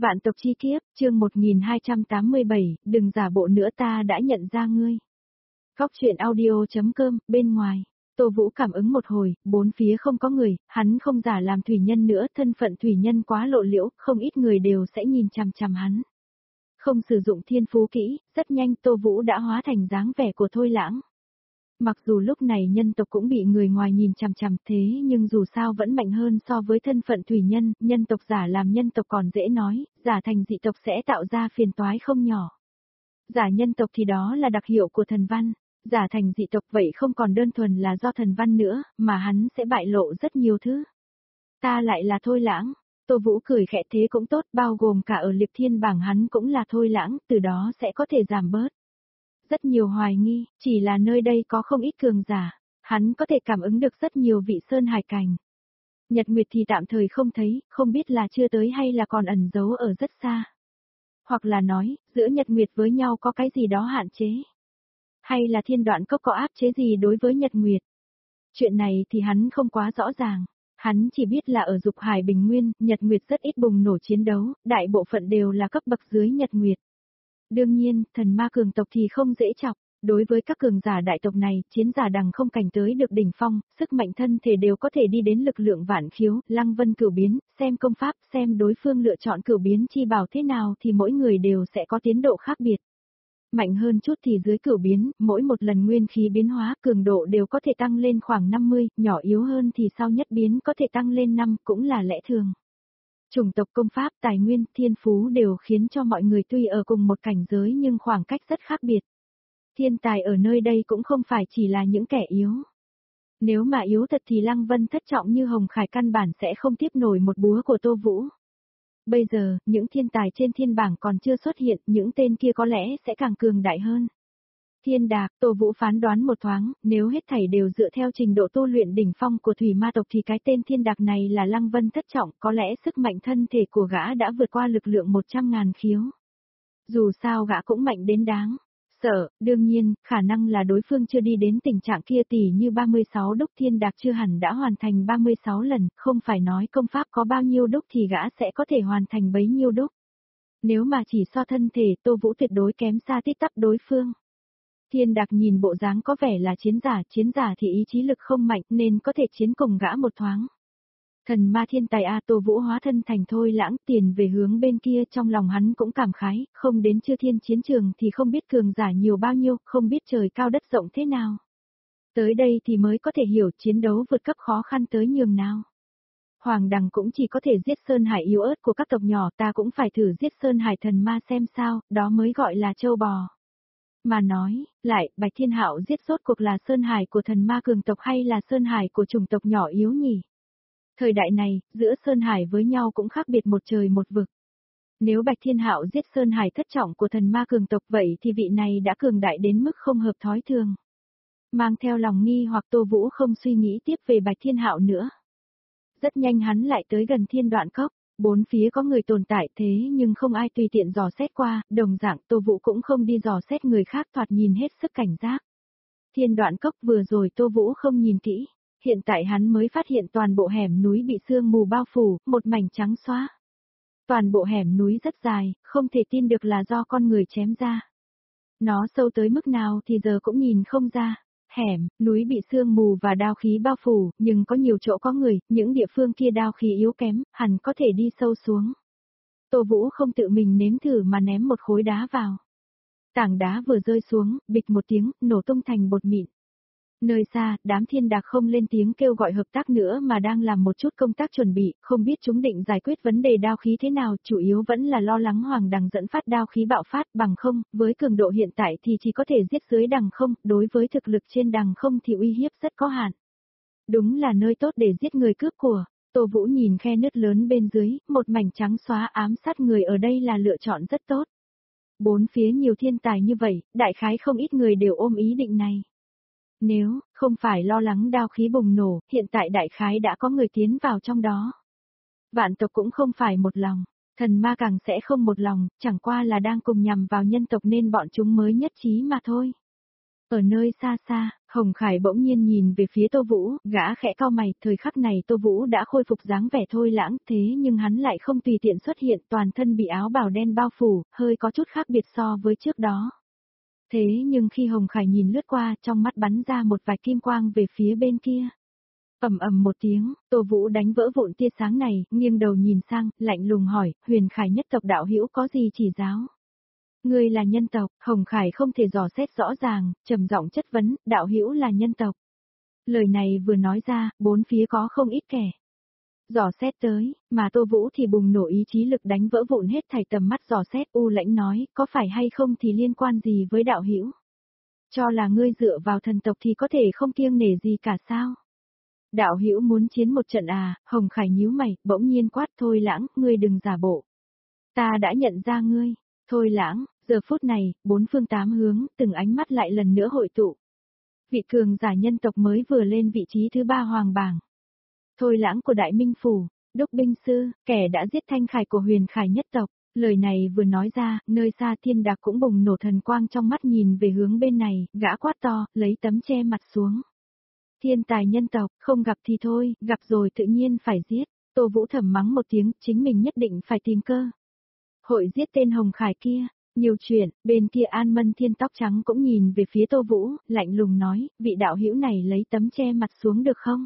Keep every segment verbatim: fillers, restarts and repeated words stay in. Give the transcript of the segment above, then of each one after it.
Vạn tộc chi kiếp, chương một nghìn hai trăm tám mươi bảy, đừng giả bộ nữa ta đã nhận ra ngươi. Góc truyện audio.com, bên ngoài. Tô Vũ cảm ứng một hồi, bốn phía không có người, hắn không giả làm thủy nhân nữa, thân phận thủy nhân quá lộ liễu, không ít người đều sẽ nhìn chằm chằm hắn. Không sử dụng thiên phú kỹ, rất nhanh Tô Vũ đã hóa thành dáng vẻ của Thôi Lãng. Mặc dù lúc này nhân tộc cũng bị người ngoài nhìn chằm chằm thế nhưng dù sao vẫn mạnh hơn so với thân phận thủy nhân, nhân tộc giả làm nhân tộc còn dễ nói, giả thành dị tộc sẽ tạo ra phiền toái không nhỏ. Giả nhân tộc thì đó là đặc hiệu của thần văn, giả thành dị tộc vậy không còn đơn thuần là do thần văn nữa, mà hắn sẽ bại lộ rất nhiều thứ. Ta lại là Thôi Lãng. Tô Vũ cười khẽ thế cũng tốt, bao gồm cả ở liệp thiên bảng hắn cũng là Thôi Lãng, từ đó sẽ có thể giảm bớt rất nhiều hoài nghi, chỉ là nơi đây có không ít cường giả, hắn có thể cảm ứng được rất nhiều vị sơn hải cảnh. Nhật Nguyệt thì tạm thời không thấy, không biết là chưa tới hay là còn ẩn giấu ở rất xa. Hoặc là nói, giữa Nhật Nguyệt với nhau có cái gì đó hạn chế. Hay là thiên đoạn cốc có áp chế gì đối với Nhật Nguyệt. Chuyện này thì hắn không quá rõ ràng. Hắn chỉ biết là ở Dục Hải Bình Nguyên, Nhật Nguyệt rất ít bùng nổ chiến đấu, đại bộ phận đều là cấp bậc dưới Nhật Nguyệt. Đương nhiên, thần ma cường tộc thì không dễ chọc, đối với các cường giả đại tộc này, chiến giả đằng không cảnh tới được đỉnh phong, sức mạnh thân thể đều có thể đi đến lực lượng vạn khiếu, lăng vân cửu biến, xem công pháp, xem đối phương lựa chọn cửu biến chi bảo thế nào thì mỗi người đều sẽ có tiến độ khác biệt. Mạnh hơn chút thì dưới cửu biến, mỗi một lần nguyên khí biến hóa cường độ đều có thể tăng lên khoảng năm mươi, nhỏ yếu hơn thì sau nhất biến có thể tăng lên năm, cũng là lẽ thường. Chủng tộc công pháp, tài nguyên, thiên phú đều khiến cho mọi người tuy ở cùng một cảnh giới nhưng khoảng cách rất khác biệt. Thiên tài ở nơi đây cũng không phải chỉ là những kẻ yếu. Nếu mà yếu thật thì Lăng Vân thất trọng như Hồng Khải căn bản sẽ không tiếp nổi một búa của Tô Vũ. Bây giờ, những thiên tài trên thiên bảng còn chưa xuất hiện, những tên kia có lẽ sẽ càng cường đại hơn. Thiên Đạc, Tô Vũ phán đoán một thoáng, nếu hết thảy đều dựa theo trình độ tu luyện đỉnh phong của thủy ma tộc thì cái tên Thiên Đạc này là Lăng Vân thất trọng, có lẽ sức mạnh thân thể của gã đã vượt qua lực lượng một trăm ngàn khiếu. Dù sao gã cũng mạnh đến đáng sợ, đương nhiên, khả năng là đối phương chưa đi đến tình trạng kia tỉ như ba mươi sáu đúc Thiên Đạc chưa hẳn đã hoàn thành ba mươi sáu lần, không phải nói công pháp có bao nhiêu đúc thì gã sẽ có thể hoàn thành bấy nhiêu đúc. Nếu mà chỉ so thân thể, Tô Vũ tuyệt đối kém xa tít tắp đối phương. Thiên Đạc nhìn bộ dáng có vẻ là chiến giả, chiến giả thì ý chí lực không mạnh nên có thể chiến cùng gã một thoáng. Thần ma thiên tài A Tô Vũ hóa thân thành Thôi Lãng tiền về hướng bên kia, trong lòng hắn cũng cảm khái, không đến Chư Thiên chiến trường thì không biết cường giả nhiều bao nhiêu, không biết trời cao đất rộng thế nào. Tới đây thì mới có thể hiểu chiến đấu vượt cấp khó khăn tới nhường nào. Hoàng Đằng cũng chỉ có thể giết Sơn Hải yếu ớt của các tộc nhỏ, ta cũng phải thử giết Sơn Hải thần ma xem sao, đó mới gọi là châu bò. Mà nói, lại, Bạch Thiên Hạo giết rốt cuộc là Sơn Hải của thần ma cường tộc hay là Sơn Hải của chủng tộc nhỏ yếu nhỉ? Thời đại này, giữa Sơn Hải với nhau cũng khác biệt một trời một vực. Nếu Bạch Thiên Hạo giết Sơn Hải thất trọng của thần ma cường tộc vậy thì vị này đã cường đại đến mức không hợp thói thường. Mang theo lòng nghi hoặc Tô Vũ không suy nghĩ tiếp về Bạch Thiên Hạo nữa. Rất nhanh hắn lại tới gần Thiên Đoạn Cốc. Bốn phía có người tồn tại thế nhưng không ai tùy tiện dò xét qua, đồng dạng Tô Vũ cũng không đi dò xét người khác, thoạt nhìn hết sức cảnh giác. Thiên Đoạn Cốc vừa rồi Tô Vũ không nhìn kỹ, hiện tại hắn mới phát hiện toàn bộ hẻm núi bị sương mù bao phủ, một mảnh trắng xóa. Toàn bộ hẻm núi rất dài, không thể tin được là do con người chém ra. Nó sâu tới mức nào thì giờ cũng nhìn không ra. Hẻm, núi bị sương mù và đao khí bao phủ, nhưng có nhiều chỗ có người, những địa phương kia đao khí yếu kém, hẳn có thể đi sâu xuống. Tô Vũ không tự mình nếm thử mà ném một khối đá vào. Tảng đá vừa rơi xuống, bịch một tiếng, nổ tung thành bột mịn. Nơi xa, đám Thiên Đạc không lên tiếng kêu gọi hợp tác nữa mà đang làm một chút công tác chuẩn bị, không biết chúng định giải quyết vấn đề đao khí thế nào, chủ yếu vẫn là lo lắng Hoàng Đằng dẫn phát đao khí bạo phát, bằng không, với cường độ hiện tại thì chỉ có thể giết dưới đằng không, đối với thực lực trên đằng không thì uy hiếp rất có hạn. Đúng là nơi tốt để giết người cướp của. Tô Vũ nhìn khe nứt lớn bên dưới, một mảnh trắng xóa ám sát người ở đây là lựa chọn rất tốt. Bốn phía nhiều thiên tài như vậy, đại khái không ít người đều ôm ý định này. Nếu không phải lo lắng đao khí bùng nổ, hiện tại đại khái đã có người tiến vào trong đó. Vạn tộc cũng không phải một lòng, thần ma càng sẽ không một lòng, chẳng qua là đang cùng nhằm vào nhân tộc nên bọn chúng mới nhất trí mà thôi. Ở nơi xa xa, Hồng Khải bỗng nhiên nhìn về phía Tô Vũ, gã khẽ cau mày, thời khắc này Tô Vũ đã khôi phục dáng vẻ Thôi Lãng, thế nhưng hắn lại không tùy tiện xuất hiện, toàn thân bị áo bào đen bao phủ, hơi có chút khác biệt so với trước đó. Thế nhưng khi Hồng Khải nhìn lướt qua, trong mắt bắn ra một vài kim quang về phía bên kia. Ầm ầm một tiếng, Tô Vũ đánh vỡ vụn tia sáng này, nghiêng đầu nhìn sang, lạnh lùng hỏi, Huyền Khải nhất tộc đạo hữu có gì chỉ giáo? Ngươi là nhân tộc, Hồng Khải không thể dò xét rõ ràng, trầm giọng chất vấn, đạo hữu là nhân tộc. Lời này vừa nói ra, bốn phía có không ít kẻ. Dò xét tới, mà Tô Vũ thì bùng nổ ý chí lực đánh vỡ vụn hết thảy tầm mắt dò xét. U Lãnh nói, có phải hay không thì liên quan gì với đạo hữu? Cho là ngươi dựa vào thần tộc thì có thể không kiêng nể gì cả sao? Đạo hữu muốn chiến một trận à? Hồng Khải nhíu mày, bỗng nhiên quát, Thôi Lãng, ngươi đừng giả bộ. Ta đã nhận ra ngươi. Thôi Lãng, giờ phút này, bốn phương tám hướng, từng ánh mắt lại lần nữa hội tụ. Vị cường giả nhân tộc mới vừa lên vị trí thứ ba hoàng bảng. Thôi Lãng của Đại Minh Phủ, Đúc Binh Sư, kẻ đã giết Thanh Khải của Huyền Khải nhất tộc. Lời này vừa nói ra, nơi xa Thiên Đạc cũng bùng nổ thần quang trong mắt nhìn về hướng bên này, gã quát to, lấy tấm che mặt xuống. Thiên tài nhân tộc, không gặp thì thôi, gặp rồi tự nhiên phải giết. Tô Vũ thầm mắng một tiếng, chính mình nhất định phải tìm cơ. Hội giết tên Hồng Khải kia, nhiều chuyện, bên kia An Mân Thiên tóc trắng cũng nhìn về phía Tô Vũ, lạnh lùng nói, vị đạo hữu này lấy tấm che mặt xuống được không?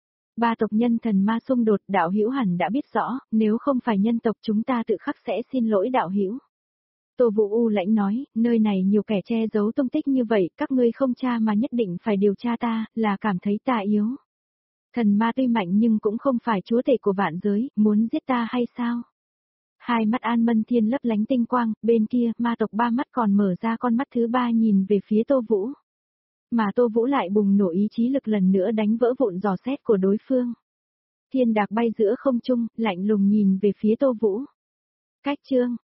Ba tộc nhân thần ma xung đột, đạo hữu hẳn đã biết rõ, nếu không phải nhân tộc chúng ta tự khắc sẽ xin lỗi đạo hữu. Tô Vũ U Lãnh nói, nơi này nhiều kẻ che giấu tung tích như vậy, các ngươi không tra mà nhất định phải điều tra ta, là cảm thấy ta yếu. Thần ma tuy mạnh nhưng cũng không phải chúa tể của vạn giới, muốn giết ta hay sao? Hai mắt An Mân Thiên lấp lánh tinh quang, bên kia, ma tộc ba mắt còn mở ra con mắt thứ ba nhìn về phía Tô Vũ. Mà Tô Vũ lại bùng nổ ý chí lực lần nữa đánh vỡ vụn dò xét của đối phương. Thiên Đạc bay giữa không trung, lạnh lùng nhìn về phía Tô Vũ. Cách chương